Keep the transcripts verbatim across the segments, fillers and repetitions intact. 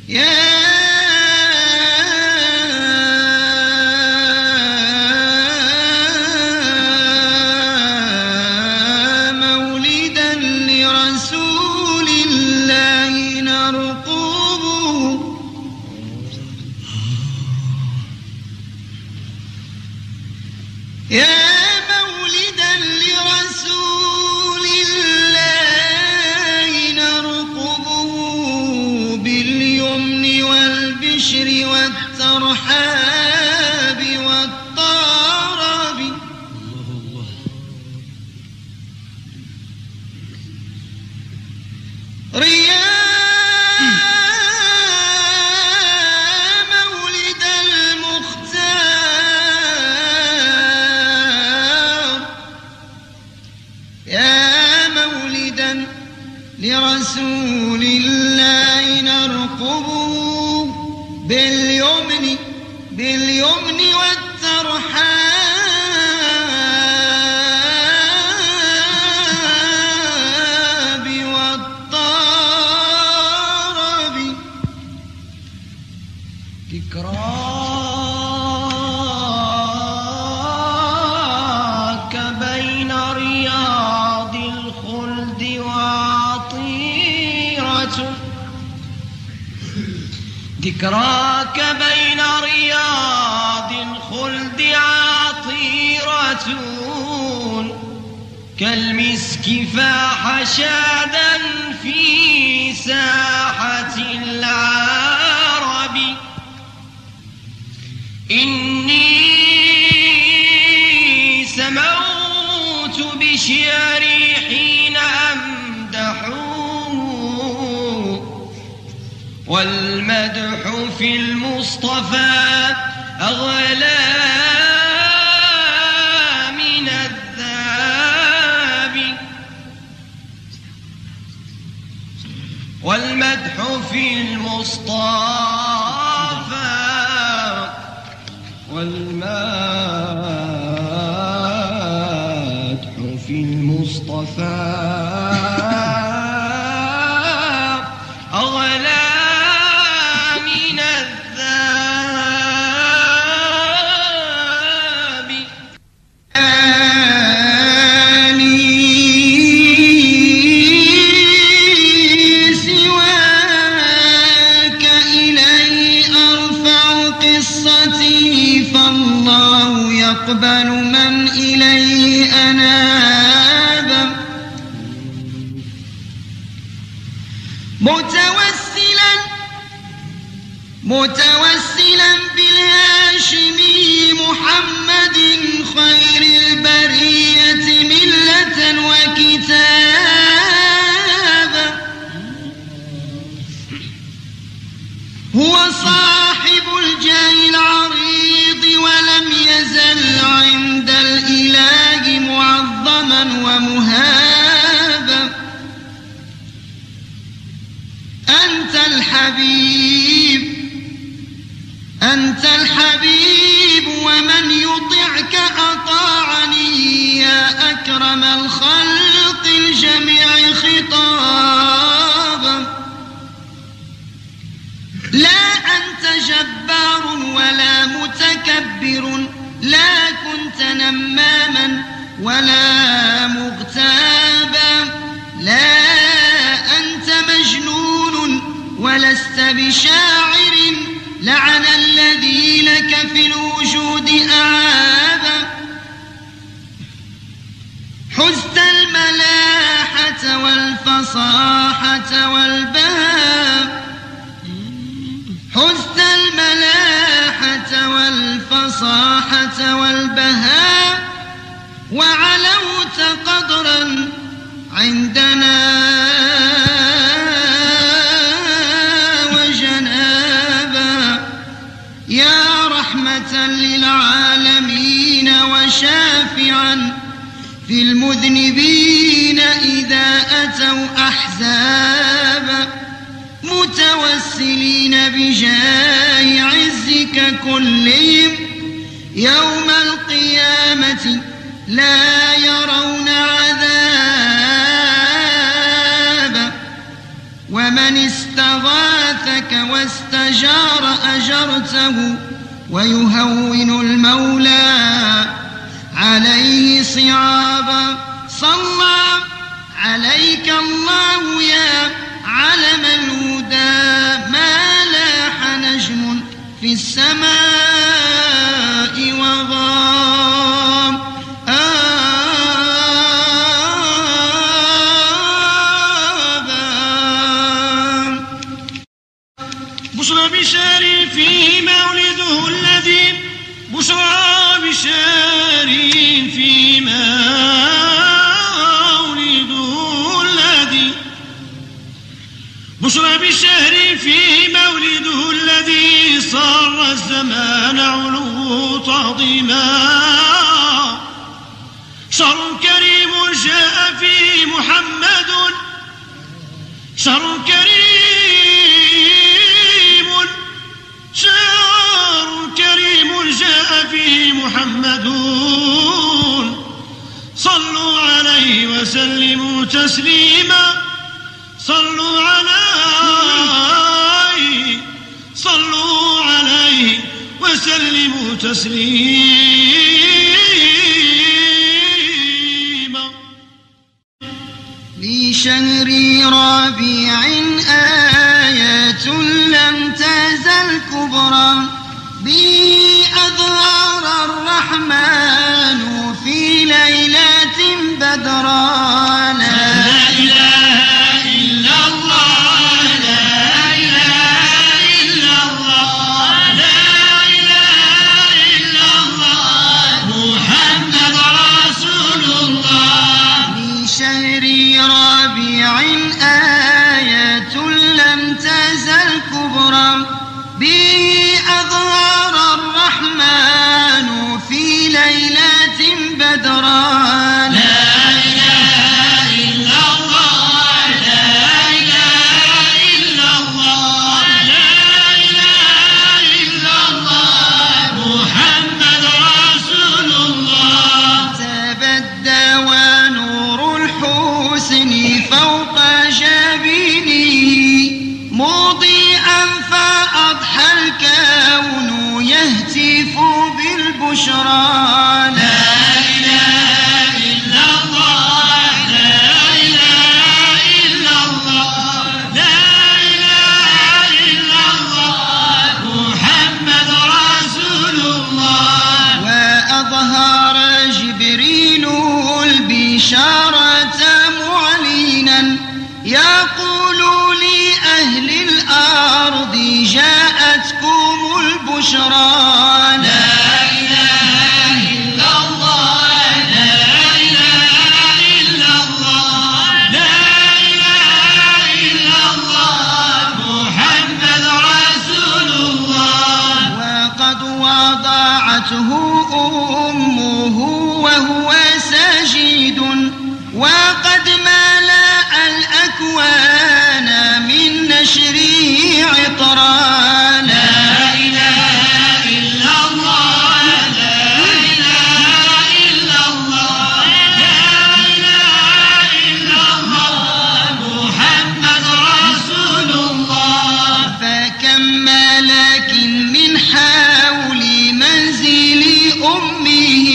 يا مولدا لرسول الله نرقبه يا مولدا لرسول الله نرقبه باليمن والبشر والترحاب والطرب رياء مولد المختار يا مولدا لرسول الله نرقبه باليمن باليمن والترحاب والطرب ذكراك بين رياض الخلد وعطيرة ذكراك بين رياض الخلد عطيرة كالمسك فاح شادا في ساحة العرب إني سموت بشعري حين أمدحه والمدح في المصطفى أغلى من الذهب والمدح في المصطفى والمدح في المصطفى أغلى من الذهب آني سواك إلي أرفع قصتي فالله يقبل من إليه أناب متوسلا متوسلا بالهاشمي محمد خير البرية ملة وكتابا هو صاحب الجاه العريض ولم يزل عند الإله معظما ومهابا أنت الحبيب أنت الحبيب ومن يطعك أطاعني يا أكرم الخلق الجميع خطابا لا أنت جبار ولا متكبر لا كنت نماما ولا مغتابا لا أنت مجنون ولست بشاعر لعن الذي لك في الوجود أعابا حزت الملاحة والفصاحة والبهاء حزت الملاحة والفصاحة والبهاء وعلوت قدرا عندنا وجنابا يا رحمة للعالمين وشافعا في المذنبين إذا أتوا أحزابا متوسلين بجاه عزك كلهم يوم القيامة لا يرون عذابا ومن استغاثك واستجار أجرته ويهون المولى عليه صعابا. صلى عليك الله يا علم الهدى ما لاح نجم في السماء وضام. بشرى بشار في مولده الذي بشرى بشار في مولده الذي بشرى بشهر في مولده الذي صار الزمان علو تعظيما. شهر كريم جاء فيه محمد شهر كريم شهر كريم جاء فيه محمد. صلوا عليه وسلموا تسليما. صلوا عليه صلوا عليه وسلموا تسليما. لشهر ربيع آيات لم تزل كبرى به أظهر الرحمن في ليلة بدرا. لا إله إلا الله لا إله إلا الله لا إله إلا الله محمد رسول الله. لشهر ربيع آيات لم تزل كبرى به أظهر الرحمن في ليلة بدرا. لا إله إلا الله لا إله إلا الله لا إله إلا الله محمد رسول الله. تبدى ونور الحسن فوق جبينه مضيئا فأضحى الكون يهتف بالبشرى. لا إله إلا الله لا إله إلا الله لا إله إلا الله محمد رسول الله. وأظهر جبريل البشارة معلنا يقول لأهل الأرض جاءتكم البشرى. لا إله إلا الله لا إله إلا الله لا إله إلا الله محمد رسول الله. وقد وضعته أمه وهو سجيد وقد ملأ الأكوان من نشره عطرا. لا إله إلا الله لا إله إلا الله لا إله إلا الله محمد رسول الله. فكم ملك من حول منزل أمه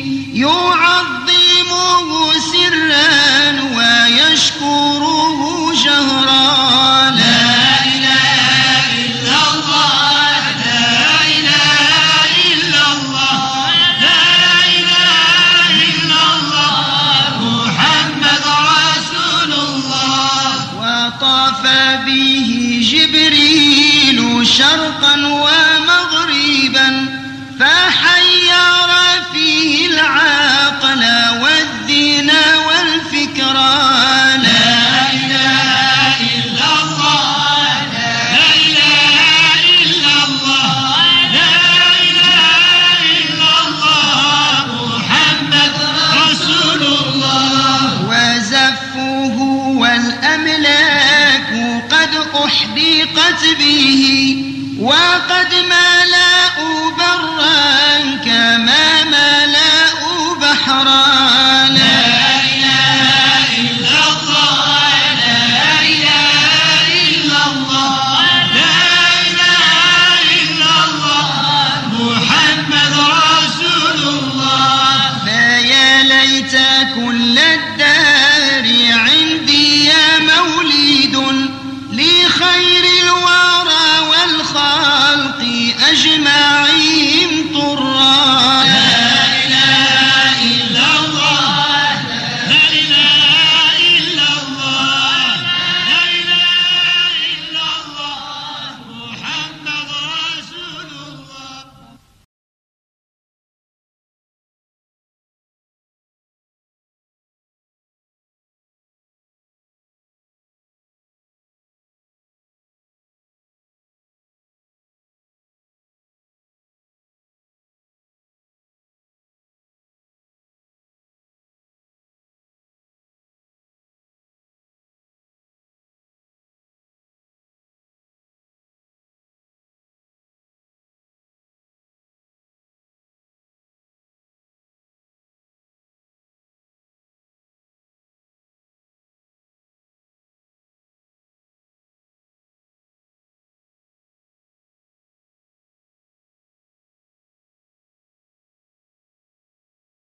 يعظمه سرا ويشكره جهرا. لا إله إلا الله لا إله إلا الله لا إله إلا الله محمد رسول الله. وطاف به جبريل شرقا ومغربا فحير فيه العقل والدين والفكرا. لا إله إلا الله لا إله إلا الله لا إله إلا الله محمد رسول الله. وزفه والأملاك قد أحدقت به وقد ملأوا بر